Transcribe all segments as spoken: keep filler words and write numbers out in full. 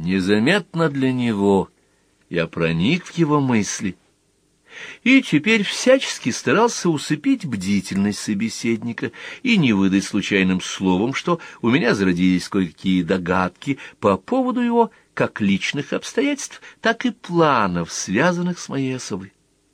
Незаметно для него я проник в его мысли и теперь всячески старался усыпить бдительность собеседника и не выдать случайным словом, что у меня зародились кое-какие догадки по поводу его как личных обстоятельств, так и планов, связанных с моей особой.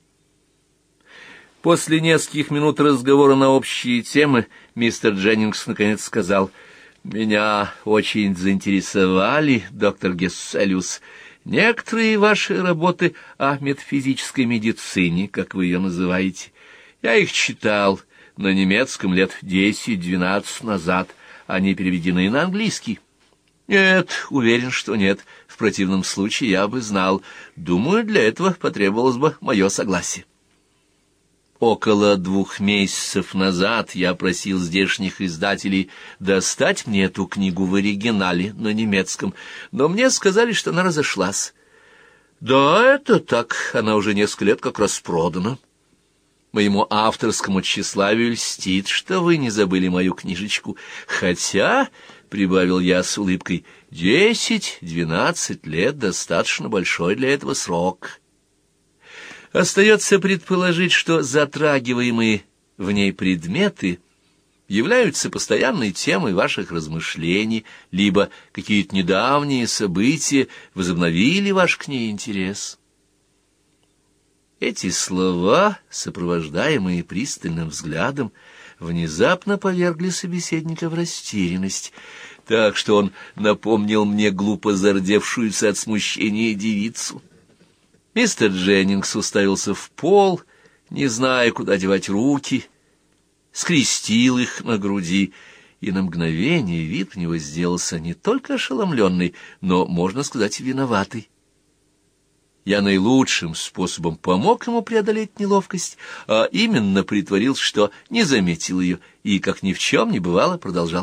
После нескольких минут разговора на общие темы мистер Дженнингс наконец сказал: «Меня очень заинтересовали, доктор Гесселиус, некоторые ваши работы о метафизической медицине, как вы ее называете. Я их читал на немецком лет десять-двенадцать назад, они переведены на английский». «Нет, уверен, что нет. В противном случае я бы знал. Думаю, для этого потребовалось бы мое согласие». Около двух месяцев назад я просил здешних издателей достать мне эту книгу в оригинале на немецком, но мне сказали, что она разошлась. Да, это так, она уже несколько лет как распродана. Моему авторскому тщеславию льстит, что вы не забыли мою книжечку, хотя, — прибавил я с улыбкой, — десять-двенадцать лет достаточно большой для этого срок. Остается предположить, что затрагиваемые в ней предметы являются постоянной темой ваших размышлений, либо какие-то недавние события возобновили ваш к ней интерес. Эти слова, сопровождаемые пристальным взглядом, внезапно повергли собеседника в растерянность, так что он напомнил мне глупо зардевшуюся от смущения девицу. Мистер Дженнингс уставился в пол, не зная, куда девать руки, скрестил их на груди, и на мгновение вид у него сделался не только ошеломленный, но, можно сказать, виноватый. Я наилучшим способом помог ему преодолеть неловкость, а именно притворился, что не заметил ее, и, как ни в чем не бывало, продолжал.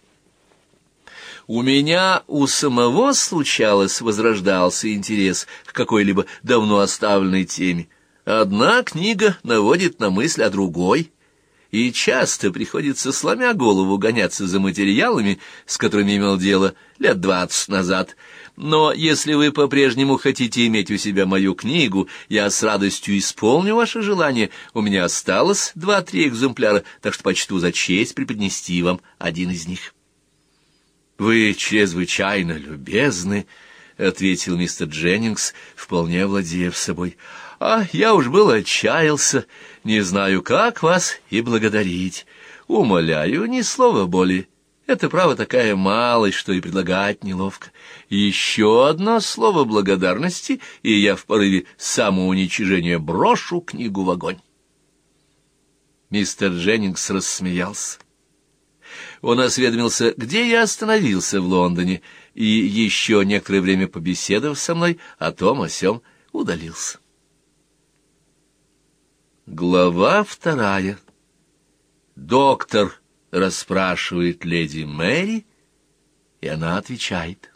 У меня у самого случалось возрождался интерес к какой-либо давно оставленной теме. Одна книга наводит на мысль о другой, и часто приходится, сломя голову, гоняться за материалами, с которыми имел дело лет двадцать назад. Но если вы по-прежнему хотите иметь у себя мою книгу, я с радостью исполню ваше желание. У меня осталось два-три экземпляра, так что почту за честь преподнести вам один из них. «Вы чрезвычайно любезны», — ответил мистер Дженнингс, вполне владея собой. «А я уж был отчаялся, не знаю, как вас и благодарить. Умоляю, ни слова более. Это, право, такая малость, что и предлагать неловко. Еще одно слово благодарности, и я в порыве самоуничижения брошу книгу в огонь». Мистер Дженнингс рассмеялся. Он осведомился, где я остановился в Лондоне, и, еще некоторое время побеседовав со мной о том о сём, удалился. Глава вторая. Доктор расспрашивает леди Мэри, и она отвечает.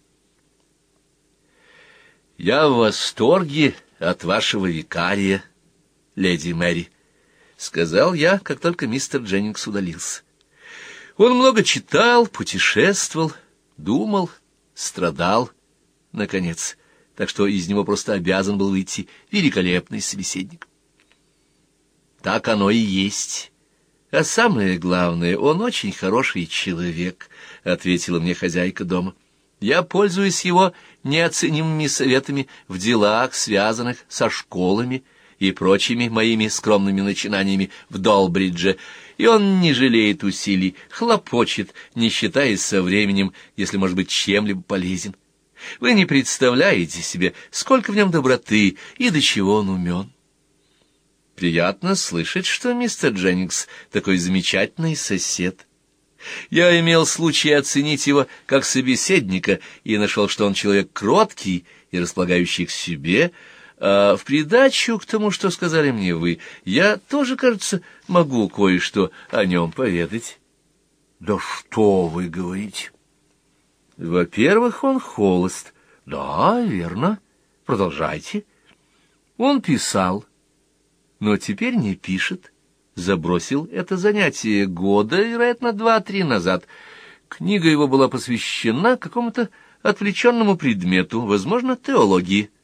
«Я в восторге от вашего викария, леди Мэри», — сказал я, как только мистер Дженнингс удалился. Он много читал, путешествовал, думал, страдал, наконец, так что из него просто обязан был выйти великолепный собеседник. Так оно и есть. А самое главное, он очень хороший человек, — ответила мне хозяйка дома. Я пользуюсь его неоценимыми советами в делах, связанных со школами и прочими моими скромными начинаниями в Долбридже, и он не жалеет усилий, хлопочет, не считаясь со временем, если может быть чем-либо полезен. Вы не представляете себе, сколько в нем доброты и до чего он умен. Приятно слышать, что мистер Дженнингс такой замечательный сосед. Я имел случай оценить его как собеседника и нашел, что он человек кроткий и располагающий к себе. А в придачу к тому, что сказали мне вы, я тоже, кажется, могу кое-что о нем поведать. Да что вы говорите? Во-первых, он холост. Да, верно. Продолжайте. Он писал, но теперь не пишет. Забросил это занятие года, вероятно, два-три назад. Книга его была посвящена какому-то отвлеченному предмету, возможно, теологии.